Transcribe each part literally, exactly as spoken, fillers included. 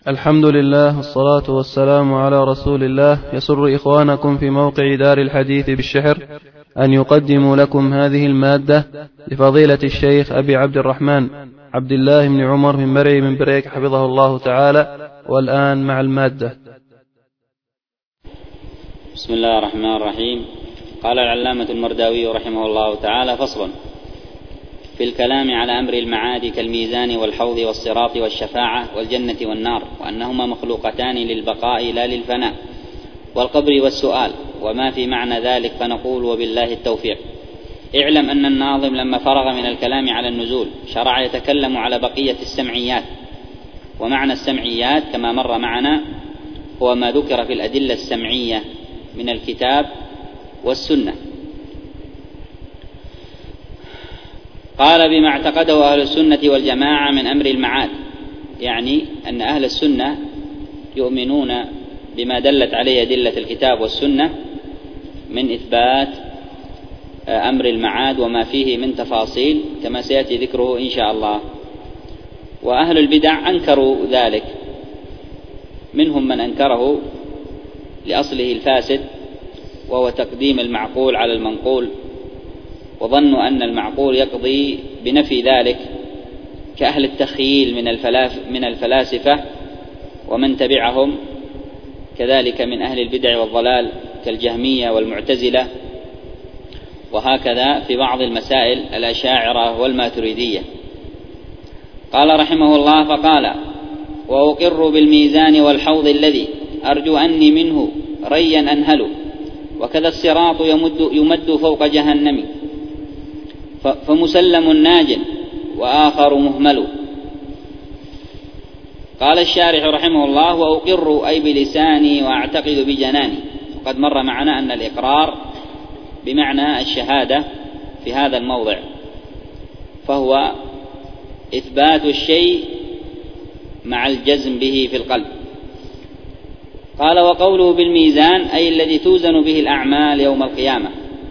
الحمد لله والصلاة والسلام على رسول الله. يسر إخوانكم في موقع دار الحديث بالشحر أن يقدموا لكم هذه المادة لفضيلة الشيخ أبي عبد الرحمن عبد الله بن عمر من مرعي من بريك حفظه الله تعالى. والآن مع المادة. بسم الله الرحمن الرحيم. قال العلامة المرداوي رحمه الله تعالى: فصل في الكلام على أمر المعاد كالميزان والحوض والصراط والشفاعة والجنة والنار، وأنهما مخلوقتان للبقاء لا للفناء، والقبر والسؤال وما في معنى ذلك، فنقول وبالله التوفيق. اعلم أن الناظم لما فرغ من الكلام على النزول شرع يتكلم على بقية السمعيات. ومعنى السمعيات كما مر معنا هو ما ذكر في الأدلة السمعية من الكتاب والسنة. قال: بما اعتقده أهل السنة والجماعة من أمر المعاد، يعني أن أهل السنة يؤمنون بما دلت عليه أدلة الكتاب والسنة من إثبات أمر المعاد وما فيه من تفاصيل كما سيأتي ذكره إن شاء الله. وأهل البدع أنكروا ذلك، منهم من أنكره لأصله الفاسد وهو تقديم المعقول على المنقول، وظنوا أن المعقول يقضي بنفي ذلك، كأهل التخييل من من الفلاسفة ومن تبعهم، كذلك من أهل البدع والضلال كالجهمية والمعتزلة، وهكذا في بعض المسائل الأشاعرة والماتريدية. قال رحمه الله: فقال: وأقر بالميزان والحوض الذي أرجو أني منه ريا أنهل، وكذا الصراط يمد, يمد فوق جهنم، فمسلم ناج وآخر مهمل. قال الشارح رحمه الله: وأقر أي بلساني وأعتقد بجناني. وقد مر معنا أن الإقرار بمعنى الشهادة في هذا الموضع، فهو إثبات الشيء مع الجزم به في القلب. قال: وقوله بالميزان أي الذي توزن به الأعمال يوم القيامة،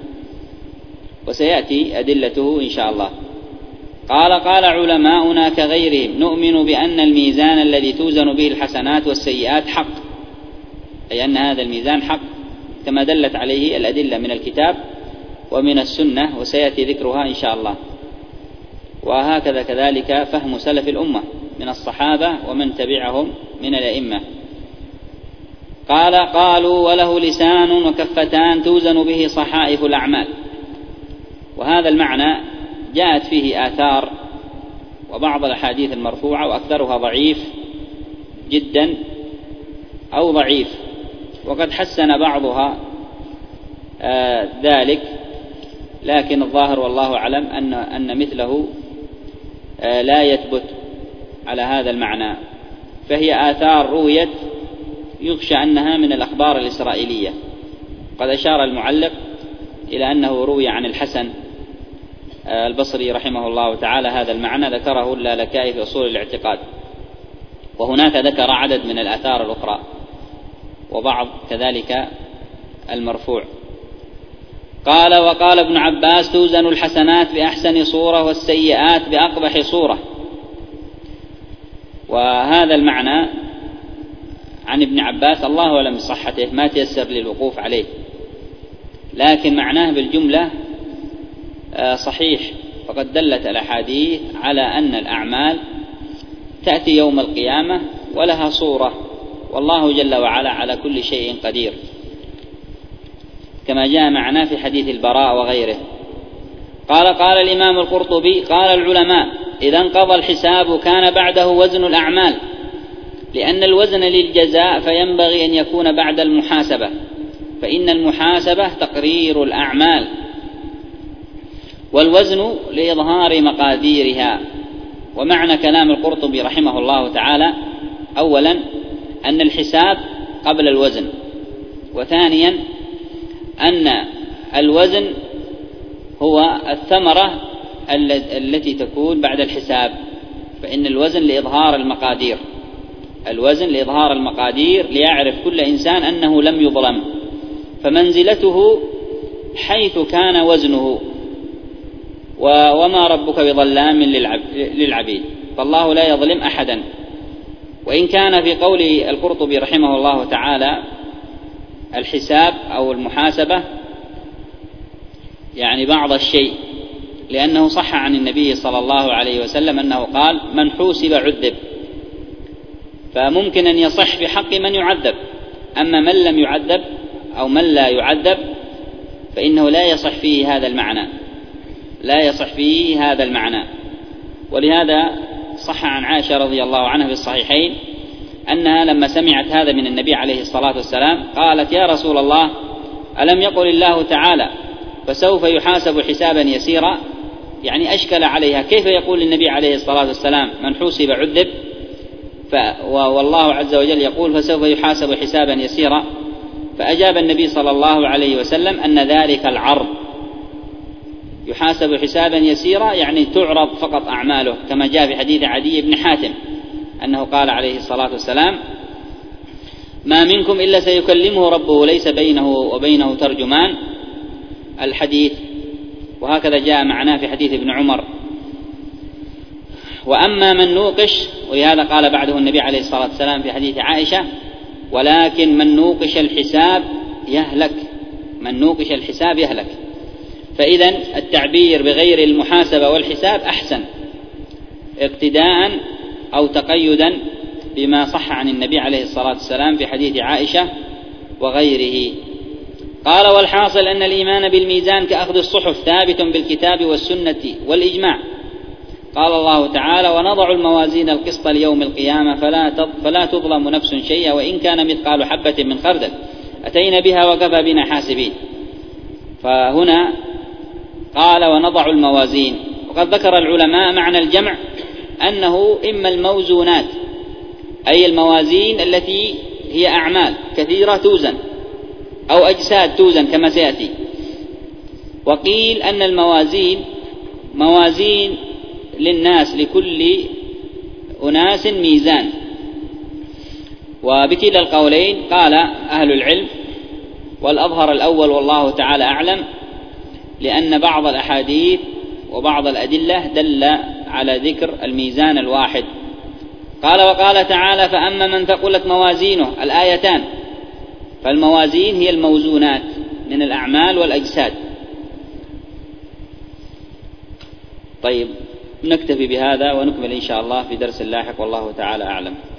وسيأتي أدلته إن شاء الله. قال: قال علماؤنا كغيرهم نؤمن بأن الميزان الذي توزن به الحسنات والسيئات حق، أي أن هذا الميزان حق كما دلت عليه الأدلة من الكتاب ومن السنة، وسيأتي ذكرها إن شاء الله. وهكذا كذلك فهم سلف الأمة من الصحابة ومن تبعهم من الأئمة. قال: قالوا: وله لسان وكفتان توزن به صحائف الأعمال. وهذا المعنى جاءت فيه آثار وبعض الأحاديث المرفوعة، وأكثرها ضعيف جدا أو ضعيف، وقد حسن بعضها آه ذلك، لكن الظاهر والله أعلم أن, أن مثله آه لا يثبت على هذا المعنى، فهي آثار رويت يخشى أنها من الأخبار الإسرائيلية. قد أشار المعلق إلى أنه روي عن الحسن البصري رحمه الله تعالى هذا المعنى، ذكره اللالكائي في أصول الاعتقاد، وهناك ذكر عدد من الآثار الأخرى وبعض كذلك المرفوع. قال: وقال ابن عباس: توزن الحسنات بأحسن صورة والسيئات بأقبح صورة. وهذا المعنى عن ابن عباس الله أعلم بصحته، ما تيسر للوقوف عليه، لكن معناه بالجملة صحيح، فقد دلت الأحاديث على أن الأعمال تأتي يوم القيامة ولها صورة، والله جل وعلا على كل شيء قدير، كما جاء معنا في حديث البراء وغيره. قال: قال الإمام القرطبي: قال العلماء: إذا انقضى الحساب كان بعده وزن الأعمال، لأن الوزن للجزاء فينبغي أن يكون بعد المحاسبة، فإن المحاسبة تقرير الأعمال، والوزن لإظهار مقاديرها. ومعنى كلام القرطبي رحمه الله تعالى: أولا أن الحساب قبل الوزن، وثانيا أن الوزن هو الثمرة التي تكون بعد الحساب، فإن الوزن لإظهار المقادير، الوزن لإظهار المقادير ليعرف كل إنسان أنه لم يظلم، فمنزلته حيث كان وزنه، وما ربك بظلام للعبيد، فالله لا يظلم أحدا. وإن كان في قول القرطبي رحمه الله تعالى الحساب أو المحاسبة يعني بعض الشيء، لأنه صح عن النبي صلى الله عليه وسلم أنه قال: من حوسب عذب، فممكن أن يصح في حق من يعذب، أما من لم يعذب أو من لا يعذب فإنه لا يصح فيه هذا المعنى، لا يصح فيه هذا المعنى. ولهذا صح عن عائشة رضي الله عنها في الصحيحين أنها لما سمعت هذا من النبي عليه الصلاة والسلام قالت: يا رسول الله، ألم يقل الله تعالى فسوف يحاسب حسابا يسيرا؟ يعني أشكل عليها كيف يقول النبي عليه الصلاة والسلام من حوسب عذب، والله عز وجل يقول فسوف يحاسب حسابا يسيرا. فأجاب النبي صلى الله عليه وسلم أن ذلك العرض، يحاسب حسابا يسيرا يعني تعرض فقط أعماله، كما جاء في حديث عدي بن حاتم أنه قال عليه الصلاة والسلام: ما منكم إلا سيكلمه ربه ليس بينه وبينه ترجمان، الحديث. وهكذا جاء معناه في حديث ابن عمر. وأما من نوقش، ولهذا قال بعده النبي عليه الصلاة والسلام في حديث عائشة: ولكن من نوقش الحساب يهلك، من نوقش الحساب يهلك. فإذن التعبير بغير المحاسبة والحساب أحسن، اقتداء أو تقيدا بما صح عن النبي عليه الصلاة والسلام في حديث عائشة وغيره. قال: والحاصل أن الإيمان بالميزان كأخذ الصحف ثابت بالكتاب والسنة والإجماع. قال الله تعالى: ونضع الموازين القسط ليوم القيامة فلا فلا تظلم نفس شيئا وإن كان مثقال حبة من خردل أتينا بها وكفى بنا حاسبين. فهنا قال: ونضع الموازين، وقد ذكر العلماء معنى الجمع أنه إما الموزونات أي الموازين التي هي أعمال كثيرة توزن، أو أجساد توزن كما سيأتي. وقيل أن الموازين موازين للناس، لكل أناس ميزان. وبكلا القولين قال أهل العلم، والأظهر الأول والله تعالى أعلم، لأن بعض الأحاديث وبعض الأدلة دل على ذكر الميزان الواحد. قال: وقال تعالى: فأما من ثقلت موازينه، الآيتان. فالموازين هي الموزونات من الأعمال والأجساد. طيب، نكتفي بهذا ونكمل إن شاء الله في درس لاحق، والله تعالى أعلم.